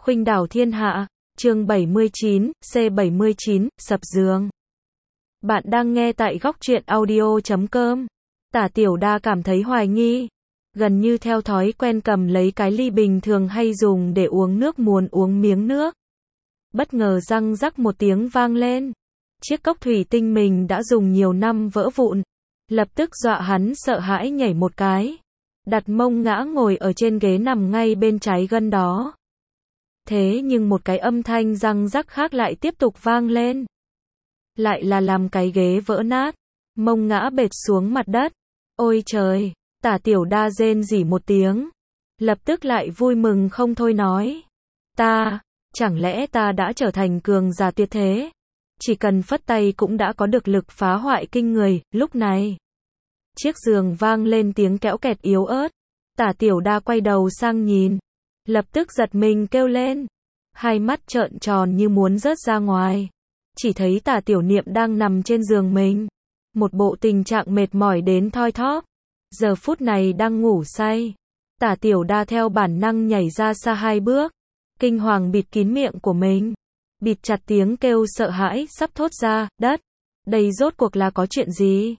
Khuynh đảo thiên hạ, chương 79, C79, sập giường. Bạn đang nghe tại góc truyện audio.com. Tả Tiểu Đa cảm thấy hoài nghi. Gần như theo thói quen cầm lấy cái ly bình thường hay dùng để uống nước muốn uống miếng nước. Bất ngờ răng rắc một tiếng vang lên. Chiếc cốc thủy tinh mình đã dùng nhiều năm vỡ vụn. Lập tức dọa hắn sợ hãi nhảy một cái. Đặt mông ngã ngồi ở trên ghế nằm ngay bên trái gân đó. Thế nhưng một cái âm thanh răng rắc khác lại tiếp tục vang lên. Lại là làm cái ghế vỡ nát. Mông ngã bệt xuống mặt đất. Ôi trời, Tả Tiểu Đa rên rỉ một tiếng. Lập tức lại vui mừng không thôi nói. Chẳng lẽ ta đã trở thành cường giả tuyệt thế? Chỉ cần phất tay cũng đã có được lực phá hoại kinh người, lúc này. Chiếc giường vang lên tiếng kéo kẹt yếu ớt. Tả Tiểu Đa quay đầu sang nhìn. Lập tức giật mình kêu lên. Hai mắt trợn tròn như muốn rớt ra ngoài. Chỉ thấy Tả Tiểu Niệm đang nằm trên giường mình. Một bộ tình trạng mệt mỏi đến thoi thóp. Giờ phút này đang ngủ say. Tả Tiểu Đa theo bản năng nhảy ra xa 2 bước. Kinh hoàng bịt kín miệng của mình. Bịt chặt tiếng kêu sợ hãi sắp thốt ra, đất. Đây rốt cuộc là có chuyện gì?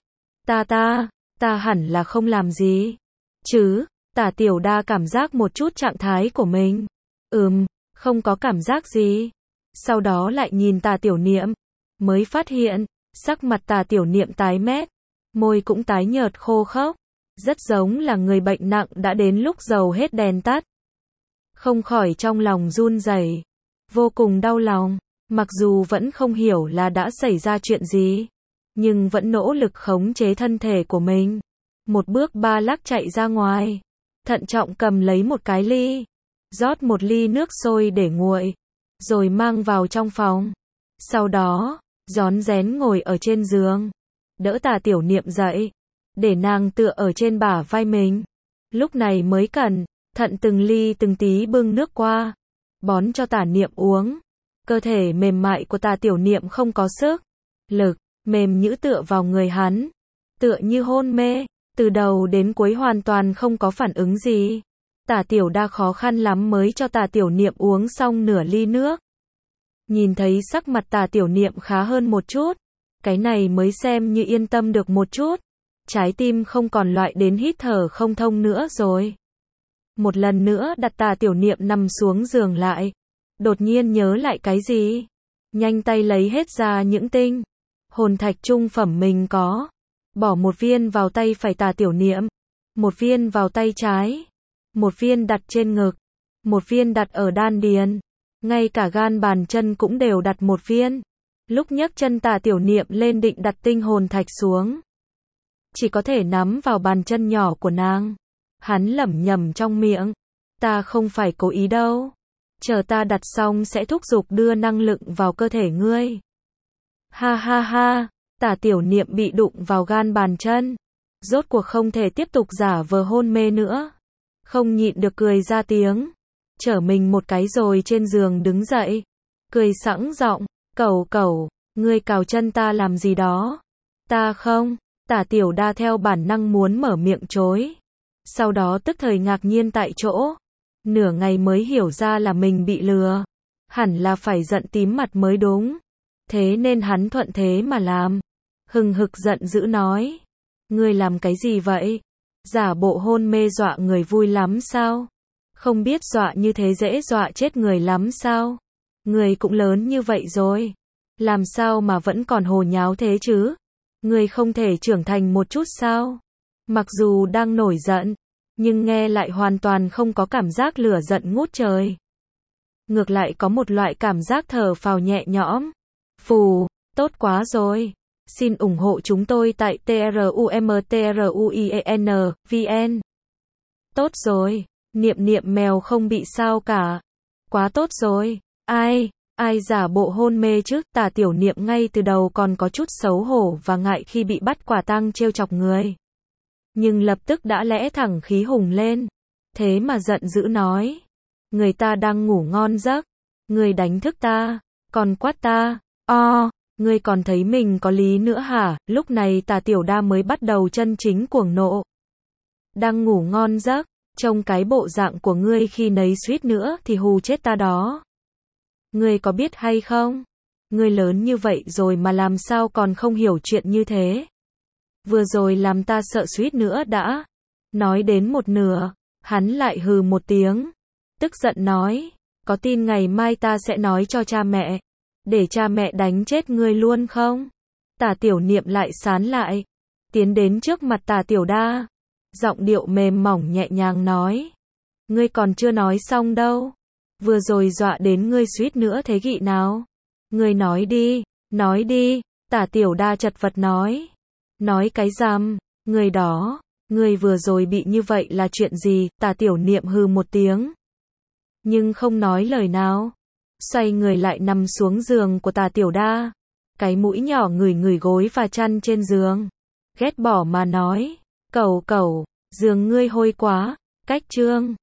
Ta hẳn là không làm gì. Chứ, Tả Tiểu Đa cảm giác một chút trạng thái của mình. Không có cảm giác gì. Sau đó lại nhìn Tả Tiểu Niệm. Mới phát hiện, sắc mặt Tả Tiểu Niệm tái mét. Môi cũng tái nhợt khô khốc. Rất giống là người bệnh nặng đã đến lúc dầu hết đèn tắt. Không khỏi trong lòng run rẩy. Vô cùng đau lòng. Mặc dù vẫn không hiểu là đã xảy ra chuyện gì. Nhưng vẫn nỗ lực khống chế thân thể của mình. Một bước 3 lắc chạy ra ngoài. Thận trọng cầm lấy một cái ly. Rót một ly nước sôi để nguội. Rồi mang vào trong phòng. Sau đó, rón rén ngồi ở trên giường. Đỡ Tả Tiểu Niệm dậy. Để nàng tựa ở trên bả vai mình. Lúc này mới cẩn thận từng ly từng tí bưng nước qua. Bón cho Tả Niệm uống. Cơ thể mềm mại của Tả Tiểu Niệm không có sức. Lực, mềm nhũn tựa vào người hắn. Tựa như hôn mê. Từ đầu đến cuối hoàn toàn không có phản ứng gì. Tả Tiểu Đa khó khăn lắm mới cho Tả Tiểu Niệm uống xong nửa ly nước. Nhìn thấy sắc mặt Tả Tiểu Niệm khá hơn một chút. Cái này mới xem như yên tâm được một chút. Trái tim không còn loại đến hít thở không thông nữa rồi. Một lần nữa đặt Tả Tiểu Niệm nằm xuống giường lại. Đột nhiên nhớ lại cái gì. Nhanh tay lấy hết ra những tinh hồn thạch trung phẩm mình có. Bỏ một viên vào tay phải Tả Tiểu Niệm. Một viên vào tay trái. Một viên đặt trên ngực. Một viên đặt ở đan điền. Ngay cả gan bàn chân cũng đều đặt một viên. Lúc nhấc chân Tả Tiểu Niệm lên định đặt tinh hồn thạch xuống. Chỉ có thể nắm vào bàn chân nhỏ của nàng. Hắn lẩm nhẩm trong miệng. Ta không phải cố ý đâu. Chờ ta đặt xong sẽ thúc giục đưa năng lượng vào cơ thể ngươi. Ha ha ha. Tả Tiểu Niệm bị đụng vào gan bàn chân. Rốt cuộc không thể tiếp tục giả vờ hôn mê nữa. Không nhịn được cười ra tiếng. Chở mình một cái rồi trên giường đứng dậy. Cười sẵn giọng. Cẩu, ngươi cào chân ta làm gì đó? Ta không. Tả Tiểu Đa theo bản năng muốn mở miệng chối. Sau đó tức thời ngạc nhiên tại chỗ. Nửa ngày mới hiểu ra là mình bị lừa. Hẳn là phải giận tím mặt mới đúng. Thế nên hắn thuận thế mà làm. Hừng hực giận dữ nói. Ngươi làm cái gì vậy? Giả bộ hôn mê dọa người vui lắm sao? Không biết dọa như thế dễ dọa chết người lắm sao? Người cũng lớn như vậy rồi. Làm sao mà vẫn còn hồ nháo thế chứ? Người không thể trưởng thành một chút sao? Mặc dù đang nổi giận, nhưng nghe lại hoàn toàn không có cảm giác lửa giận ngút trời. Ngược lại có một loại cảm giác thở phào nhẹ nhõm. Phù, tốt quá rồi. Xin ủng hộ chúng tôi tại trumtruien.vn. Tốt rồi, Niệm mèo không bị sao cả. Quá tốt rồi. Ai giả bộ hôn mê chứ? Tả Tiểu Niệm ngay từ đầu còn có chút xấu hổ và ngại khi bị bắt quả tang trêu chọc người. Nhưng lập tức đã lẽ thẳng khí hùng lên. Thế mà giận dữ nói. Người ta đang ngủ ngon giấc. Người đánh thức ta. Còn quát ta. Ngươi còn thấy mình có lý nữa hả? Lúc này Tả Tiểu Đa mới bắt đầu chân chính cuồng nộ. Đang ngủ ngon giấc. Trông cái bộ dạng của ngươi khi nấy suýt nữa thì hù chết ta đó. Ngươi có biết hay không? Ngươi lớn như vậy rồi mà làm sao còn không hiểu chuyện như thế? Vừa rồi làm ta sợ suýt nữa đã. Nói đến một nửa, hắn lại hừ một tiếng. Tức giận nói, có tin ngày mai ta sẽ nói cho cha mẹ, để cha mẹ đánh chết ngươi luôn không? Tả Tiểu Niệm lại sán lại, tiến đến trước mặt Tả Tiểu Đa, giọng điệu mềm mỏng nhẹ nhàng nói, ngươi còn chưa nói xong đâu, vừa rồi dọa đến ngươi suýt nữa thế gị nào? Ngươi nói đi, Tả Tiểu Đa chật vật nói cái rắm, ngươi đó, ngươi vừa rồi bị như vậy là chuyện gì? Tả Tiểu Niệm hừ một tiếng, nhưng không nói lời nào, xoay người lại nằm xuống giường của Tả Tiểu Đa, cái mũi nhỏ ngửi ngửi gối và chăn trên giường, ghét bỏ mà nói, cẩu, giường ngươi hôi quá, cách trương.